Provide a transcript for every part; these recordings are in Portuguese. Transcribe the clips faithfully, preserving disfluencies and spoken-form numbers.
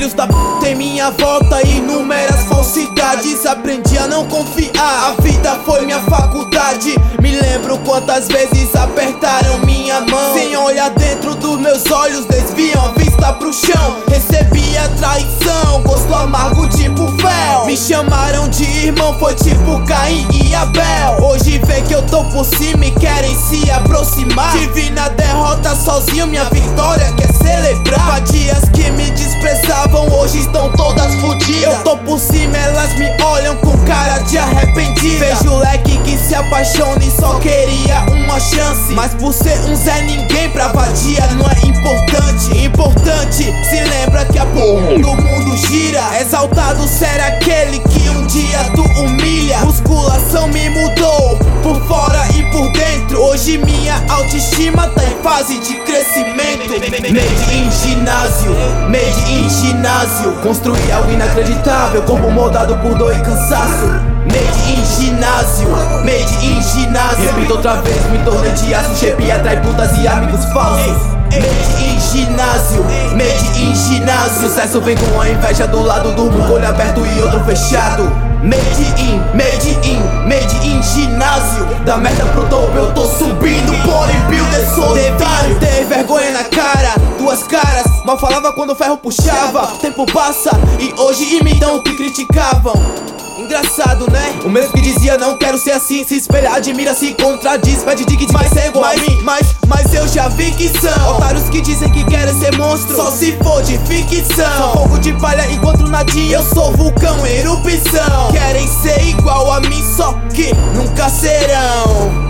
filhos da p em minha volta, inúmeras falsidades. Aprendi a não confiar, a vida foi minha faculdade. Me lembro quantas vezes apertaram minha mão, sem olhar dentro dos meus olhos, desviam a vista pro chão. Recebi a traição, gosto amargo tipo fel. Me chamaram de irmão, foi tipo Caim e Abel. Hoje vê que eu tô por cima e querem se aproximar. Tive na derrota sozinho, minha vitória quer celebrar. Vadias que me desprezavam, hoje estão todas fodidas. Eu tô por cima, elas me olham com cara de arrependida. Vejo o leque que se apaixona e só queria uma chance, mas por ser um Zé Ninguém pra vadia não é importante. Importante, se lembra que a porra do mundo gira. Exaltado será aquele que um dia tu humilha. Musculação me mudou, por fora e por dentro. Hoje minha autoestima tá em fase de crescimento. Made in ginásio, made in ginásio. Construí algo inacreditável, corpo moldado por dor e cansaço. Made in ginásio, made in ginásio. Repito outra vez, me tornei de aço. Shape atrai putas e amigos falsos. Made in ginásio, made in ginásio. Sucesso vem com a inveja do lado do mundo, olho aberto e outro fechado. Made in, made in, made in ginásio. Da merda pro topo eu tô subindo, bodybuilder solitário. Ter vergonha na cara, duas caras. Mal falava quando o ferro puxava. Tempo passa e hoje imitam o que criticavam. Engraçado, né? O mesmo que dizia não quero ser assim, se espelha, admira, se contradiz, pede diga de mais ser igual a mim. Mas, mas eu já vi que são otários que dizem que querem ser monstro, só se for de ficção. Sou fogo de palha enquanto nadinha, eu sou vulcão em erupção. Querem ser igual a mim, só que nunca serão.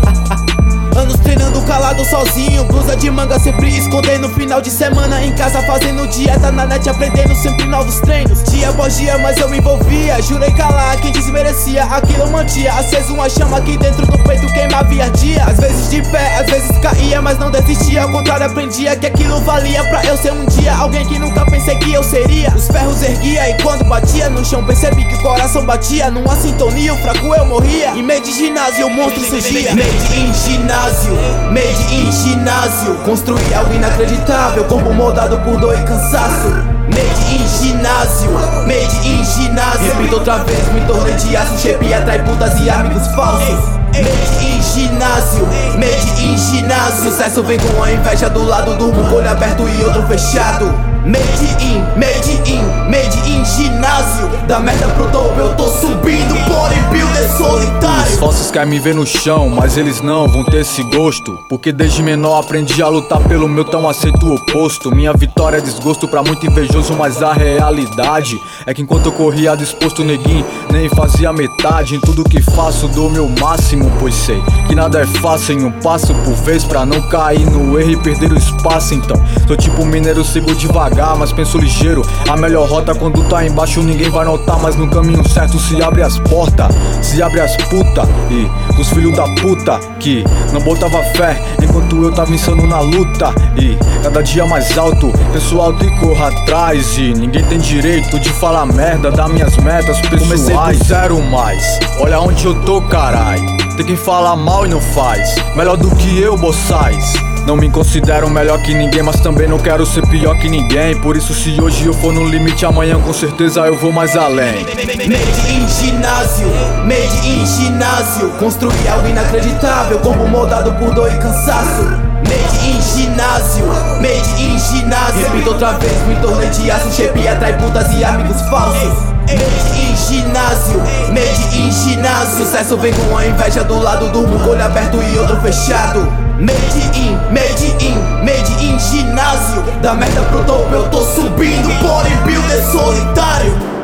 Anos treinando calado sozinho, blusa de manga sempre escondendo. Final de semana em casa fazendo dieta, na net aprendendo sempre novos treinos. Dia após dia mas eu me envolvia, jurei calar quem desmerecia. Aquilo eu mantia aceso uma chama aqui dentro do peito, queimava e ardia. Às vezes de pé, às vezes caía, mas não desistia. Ao contrário aprendia que aquilo valia pra eu ser um dia alguém que nunca pensei que eu seria. Os ferros erguia e quando batia no chão percebi que o coração batia numa sintonia, o fraco eu morria. E meio de ginásio o monstro surgia. Made in ginásio, made in ginásio. Construí algo inacreditável, corpo moldado por dor e cansaço. Made in ginásio, made in ginásio. Repito outra vez, me tornei de aço. Shape atrai putas e amigos falsos. Made in ginásio, made in ginásio. Sucesso vem com a inveja do lado do mundo, olho aberto e outro fechado. Made in, made in, made in ginásio. Da merda pro topo eu tô subindo, bodybuilder solitário. Os falsos querem me ver no chão, mas eles não vão ter esse gosto, porque desde menor aprendi a lutar pelo meu, tão aceito o oposto. Minha vitória é desgosto pra muito invejoso, mas a realidade é que enquanto eu corria disposto, neguinho nem fazia metade. Em tudo que faço dou meu máximo, pois sei que nada é fácil, em um passo por vez pra não cair no erro e perder o espaço. Então, sou tipo mineiro, sigo devagar, mas penso ligeiro. A melhor rota quando tá embaixo ninguém vai notar, mas no caminho certo se abre as portas, se abre as puta. E os filhos da puta que não botava fé enquanto eu tava insano na luta. E cada dia mais alto, penso alto e corro atrás. E ninguém tem direito de falar merda das minhas metas pessoais. Comecei do zero mais, olha onde eu tô, carai. Tem quem fala mal e não faz melhor do que eu, boçais. Não me considero melhor que ninguém, mas também não quero ser pior que ninguém. Por isso se hoje eu for no limite, amanhã com certeza eu vou mais além. Made in ginásio, made in ginásio. Construí algo inacreditável, corpo moldado por dor e cansaço. Made in ginásio, made in ginásio. Repito outra vez, me tornei de aço. Shape atrai putas e amigos falsos. Made in ginásio, made in ginásio. Sucesso vem com a inveja do lado do mundo, olho aberto e outro fechado. Made in, made in, made in ginásio. Da merda pro topo eu tô subindo, bodybuilder solitário.